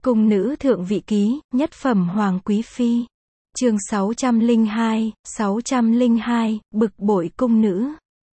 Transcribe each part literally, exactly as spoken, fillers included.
Cung nữ thượng vị ký, nhất phẩm hoàng quý phi. Chương sáu trăm lẻ hai, sáu trăm lẻ hai, bực bội cung nữ.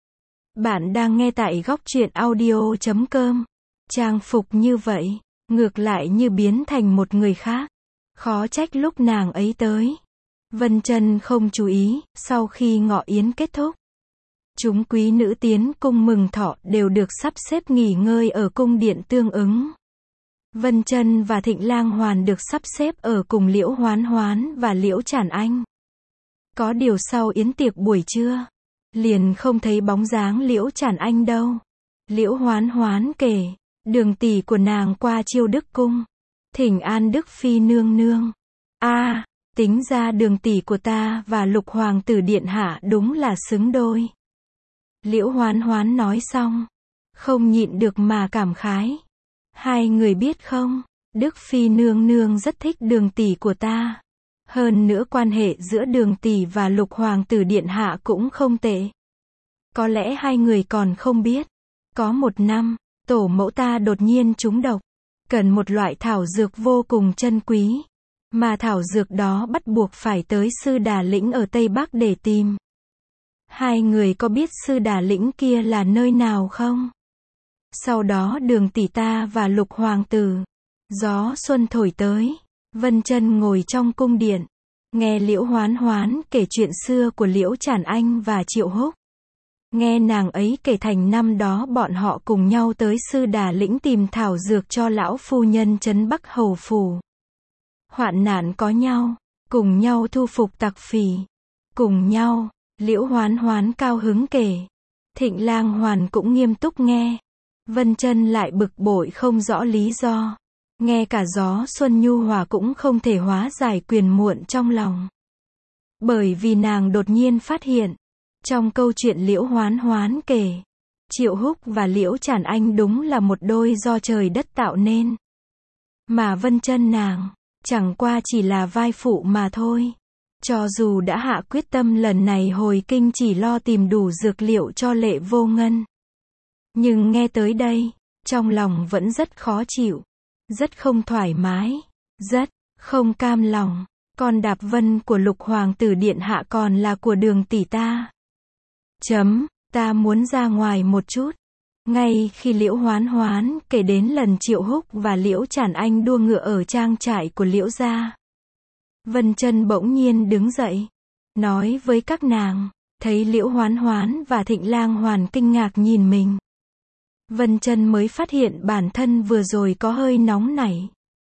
Bạn đang nghe tại góc truyện audio chấm com. Trang phục như vậy, ngược lại như biến thành một người khác. Khó trách lúc nàng ấy tới. Vân Chân không chú ý, sau khi ngọ yến kết thúc, chúng quý nữ tiến cung mừng thọ đều được sắp xếp nghỉ ngơi ở cung điện tương ứng. Vân Chân và Thịnh Lang Hoàn được sắp xếp ở cùng Liễu Hoán Hoán và Liễu Trản Anh. Có điều sau yến tiệc buổi trưa, liền không thấy bóng dáng Liễu Trản Anh đâu. Liễu Hoán Hoán kể, đường tỷ của nàng qua Chiêu Đức cung, thỉnh an Đức phi nương nương. A, à, tính ra đường tỷ của ta và Lục hoàng tử điện hạ đúng là xứng đôi. Liễu Hoán Hoán nói xong, không nhịn được mà cảm khái. Hai người biết không, Đức phi nương nương rất thích đường tỷ của ta. Hơn nữa quan hệ giữa đường tỷ và Lục hoàng tử điện hạ cũng không tệ. Có lẽ hai người còn không biết, có một năm, tổ mẫu ta đột nhiên trúng độc, cần một loại thảo dược vô cùng chân quý, mà thảo dược đó bắt buộc phải tới Sư Đà Lĩnh ở Tây Bắc để tìm. Hai người có biết Sư Đà Lĩnh kia là nơi nào không? Sau đó đường tỷ ta và Lục hoàng tử, gió xuân thổi tới, Vân Chân ngồi trong cung điện, nghe Liễu Hoán Hoán kể chuyện xưa của Liễu Trản Anh và Triệu Húc. Nghe nàng ấy kể thành năm đó bọn họ cùng nhau tới Sư Đà Lĩnh tìm thảo dược cho lão phu nhân trấn Bắc Hầu phủ. Hoạn nạn có nhau, cùng nhau thu phục tặc phỉ, cùng nhau. Liễu Hoán Hoán cao hứng kể, Thịnh Lang Hoàn cũng nghiêm túc nghe. Vân Chân lại bực bội không rõ lý do. Nghe cả gió xuân nhu hòa cũng không thể hóa giải quyền muộn trong lòng. Bởi vì nàng đột nhiên phát hiện, trong câu chuyện Liễu Hoán Hoán kể, Triệu Húc và Liễu Trản Anh đúng là một đôi do trời đất tạo nên. Mà Vân Chân nàng, chẳng qua chỉ là vai phụ mà thôi. Cho dù đã hạ quyết tâm lần này hồi kinh chỉ lo tìm đủ dược liệu cho Lệ Vô Ngân, nhưng nghe tới đây, trong lòng vẫn rất khó chịu, rất không thoải mái, rất không cam lòng. Con đạp vân của Lục hoàng tử điện hạ còn là của đường tỷ ta. Chấm, ta muốn ra ngoài một chút. Ngay khi Liễu Hoán Hoán kể đến lần Triệu Húc và Liễu Trản Anh đua ngựa ở trang trại của Liễu gia, Vân Chân bỗng nhiên đứng dậy, nói với các nàng, thấy Liễu Hoán Hoán và Thịnh Lang Hoàn kinh ngạc nhìn mình. Vân Chân mới phát hiện bản thân vừa rồi có hơi nóng nảy.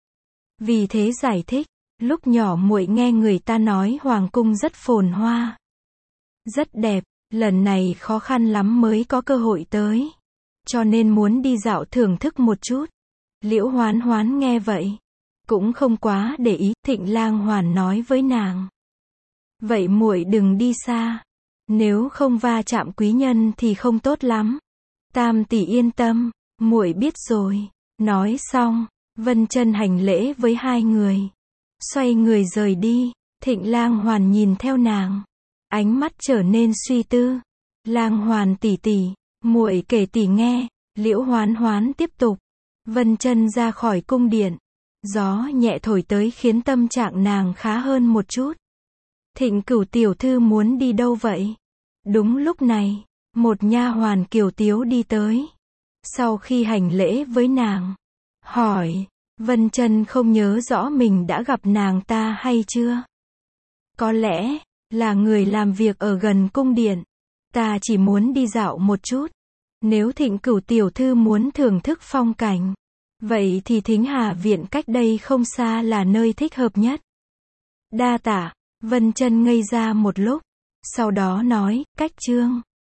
Vì thế giải thích, lúc nhỏ muội nghe người ta nói hoàng cung rất phồn hoa, rất đẹp, lần này khó khăn lắm mới có cơ hội tới, cho nên muốn đi dạo thưởng thức một chút. Liễu Hoán Hoán nghe vậy, cũng không quá để ý. Thịnh Lang Hoàn nói với nàng, vậy muội đừng đi xa, nếu không va chạm quý nhân thì không tốt lắm. Tam tỷ yên tâm, muội biết rồi. Nói xong, Vân Chân hành lễ với hai người, xoay người rời đi. Thịnh Lang Hoàn nhìn theo nàng, ánh mắt trở nên suy tư. Lang Hoàn tỷ tỷ, muội kể tỷ nghe. Liễu Hoán Hoán tiếp tục. Vân Chân ra khỏi cung điện, gió nhẹ thổi tới khiến tâm trạng nàng khá hơn một chút. Thịnh Cửu tiểu thư muốn đi đâu vậy? Đúng lúc này, một nha hoàn kiều tiếu đi tới. Sau khi hành lễ với nàng, hỏi, Vân Chân không nhớ rõ mình đã gặp nàng ta hay chưa? Có lẽ là người làm việc ở gần cung điện. Ta chỉ muốn đi dạo một chút. Nếu Thịnh Cửu tiểu thư muốn thưởng thức phong cảnh, vậy thì Thính Hà viện cách đây không xa là nơi thích hợp nhất. Đa tạ. Vân Chân ngây ra một lúc, sau đó nói, cách chương